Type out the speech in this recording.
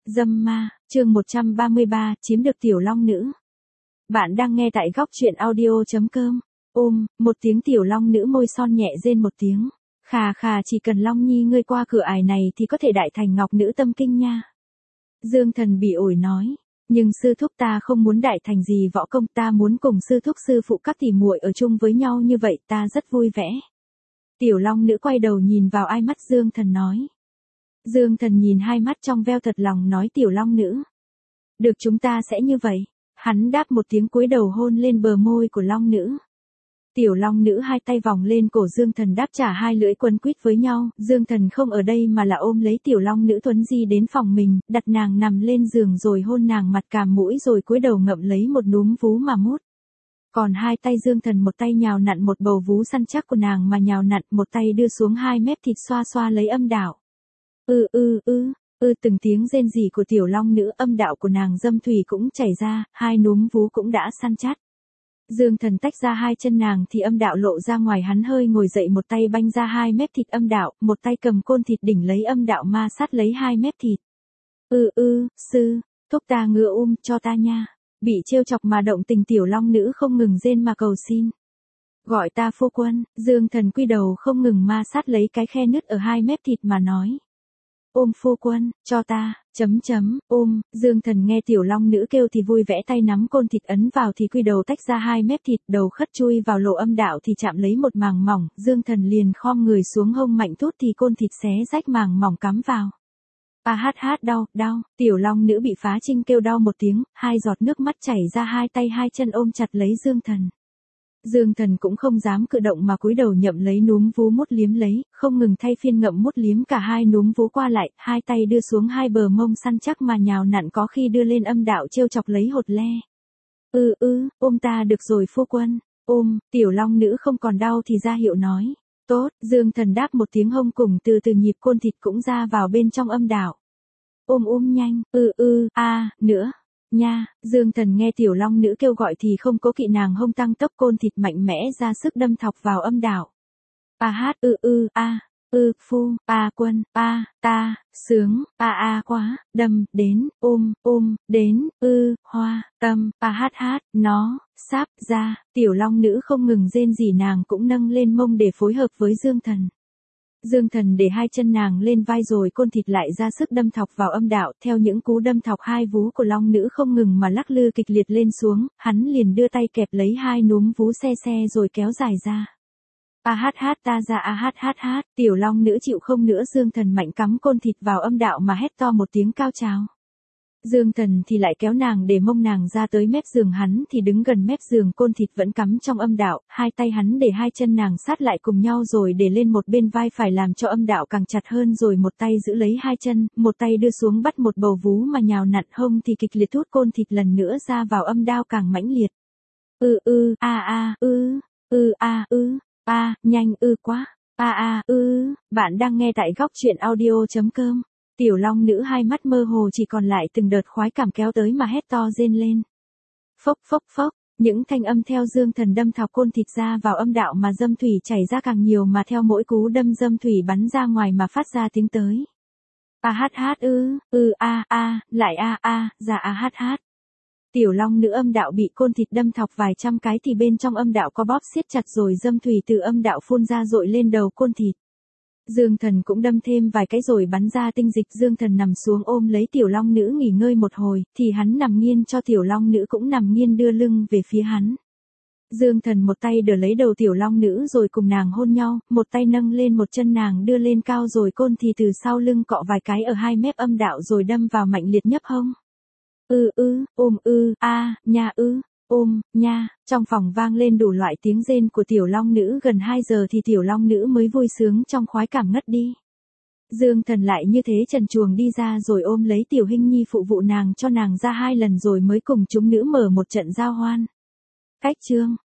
Dâm ma, chương 133, chiếm được tiểu long nữ. Bạn đang nghe tại góc truyện audio.com. Một tiếng tiểu long nữ môi son nhẹ rên một tiếng. Khà khà, chỉ cần Long Nhi ngươi qua cửa ải này thì có thể đại thành ngọc nữ tâm kinh nha. Dương Thần bị ổi nói. Nhưng sư thúc ta không muốn đại thành gì võ công, ta muốn cùng sư thúc sư phụ các tỷ muội ở chung với nhau, như vậy ta rất vui vẻ. Tiểu long nữ quay đầu nhìn vào ai mắt Dương Thần nói. Dương Thần nhìn hai mắt trong veo thật lòng nói tiểu long nữ. Được, chúng ta sẽ như vậy. Hắn đáp một tiếng cúi đầu hôn lên bờ môi của long nữ. Tiểu long nữ hai tay vòng lên cổ Dương Thần đáp trả, hai lưỡi quấn quýt với nhau. Dương Thần không ở đây mà là ôm lấy tiểu long nữ thuấn di đến phòng mình, đặt nàng nằm lên giường rồi hôn nàng mặt cằm mũi rồi cúi đầu ngậm lấy một núm vú mà mút. Còn hai tay Dương Thần một tay nhào nặn một bầu vú săn chắc của nàng mà nhào nặn, một tay đưa xuống hai mép thịt xoa xoa lấy âm đạo. Từng tiếng rên rỉ của tiểu long nữ, âm đạo của nàng dâm thủy cũng chảy ra, hai núm vú cũng đã săn chắc. Dương Thần tách ra hai chân nàng thì âm đạo lộ ra ngoài, hắn hơi ngồi dậy, một tay banh ra hai mép thịt âm đạo, một tay cầm côn thịt đỉnh lấy âm đạo ma sát lấy hai mép thịt. Sư, thúc ta ngựa cho ta nha. Bị trêu chọc mà động tình tiểu long nữ không ngừng rên mà cầu xin. Gọi ta phu quân. Dương Thần quy đầu không ngừng ma sát lấy cái khe nứt ở hai mép thịt mà nói. Ôm phu quân, cho ta, Dương Thần nghe tiểu long nữ kêu thì vui vẻ, tay nắm côn thịt ấn vào thì quy đầu tách ra hai mép thịt, đầu khất chui vào lỗ âm đạo thì chạm lấy một màng mỏng, Dương Thần liền khom người xuống hông mạnh thút thì côn thịt xé rách màng mỏng cắm vào. Đau, tiểu long nữ bị phá trinh kêu đau một tiếng, hai giọt nước mắt chảy ra, hai tay hai chân ôm chặt lấy Dương Thần. Dương Thần cũng không dám cử động mà cúi đầu nhậm lấy núm vú mút liếm lấy, không ngừng thay phiên ngậm mút liếm cả hai núm vú qua lại, hai tay đưa xuống hai bờ mông săn chắc mà nhào nặn, có khi đưa lên âm đạo trêu chọc lấy hột le. Ôm ta được rồi phu quân. Tiểu long nữ không còn đau thì ra hiệu nói. Tốt, Dương Thần đáp một tiếng, hông cùng từ từ nhịp côn thịt cũng ra vào bên trong âm đạo. Nhanh, nữa. Nha, Dương Thần nghe tiểu long nữ kêu gọi thì không cố kỵ, nàng hông tăng tốc, côn thịt mạnh mẽ ra sức đâm thọc vào âm đạo. Phu, quân, ta, sướng, quá, đâm, đến, đến, hoa, tâm, nó, sáp, ra, tiểu long nữ không ngừng rên rỉ, nàng cũng nâng lên mông để phối hợp với Dương Thần. Dương Thần để hai chân nàng lên vai rồi côn thịt lại ra sức đâm thọc vào âm đạo, theo những cú đâm thọc hai vú của long nữ không ngừng mà lắc lư kịch liệt lên xuống, hắn liền đưa tay kẹp lấy hai núm vú xe rồi kéo dài ra. Ta ra tiểu long nữ chịu không nữa, Dương Thần mạnh cắm côn thịt vào âm đạo mà hét to một tiếng cao trào. Dương Thần thì lại kéo nàng để mông nàng ra tới mép giường, hắn thì đứng gần mép giường, côn thịt vẫn cắm trong âm đạo, hai tay hắn để hai chân nàng sát lại cùng nhau rồi để lên một bên vai phải làm cho âm đạo càng chặt hơn, rồi một tay giữ lấy hai chân, một tay đưa xuống bắt một bầu vú mà nhào nặn, hông thì kịch liệt hút côn thịt lần nữa ra vào âm đạo càng mãnh liệt. Nhanh quá. Bạn đang nghe tại góc truyện audio.com. Tiểu long nữ hai mắt mơ hồ, chỉ còn lại từng đợt khoái cảm kéo tới mà hét to rên lên. Phốc, những thanh âm theo Dương Thần đâm thọc côn thịt ra vào âm đạo mà dâm thủy chảy ra càng nhiều, mà theo mỗi cú đâm dâm thủy bắn ra ngoài mà phát ra tiếng tới. Tiểu long nữ âm đạo bị côn thịt đâm thọc vài trăm cái thì bên trong âm đạo có bóp siết chặt, rồi dâm thủy từ âm đạo phun ra dội lên đầu côn thịt. Dương Thần cũng đâm thêm vài cái rồi bắn ra tinh dịch. Dương Thần nằm xuống ôm lấy tiểu long nữ nghỉ ngơi một hồi, thì hắn nằm nghiêng cho tiểu long nữ cũng nằm nghiêng đưa lưng về phía hắn. Dương Thần một tay đỡ lấy đầu tiểu long nữ rồi cùng nàng hôn nhau, một tay nâng lên một chân nàng đưa lên cao, rồi côn thì từ sau lưng cọ vài cái ở hai mép âm đạo rồi đâm vào mạnh liệt nhấp hông. Nha, trong phòng vang lên đủ loại tiếng rên của tiểu long nữ, gần 2 giờ thì tiểu long nữ mới vui sướng trong khoái cảm ngất đi. Dương Thần lại như thế trần truồng đi ra rồi ôm lấy tiểu hình nhi phụ vụ nàng cho nàng ra 2 lần rồi mới cùng chúng nữ mở một trận giao hoan. Cách chương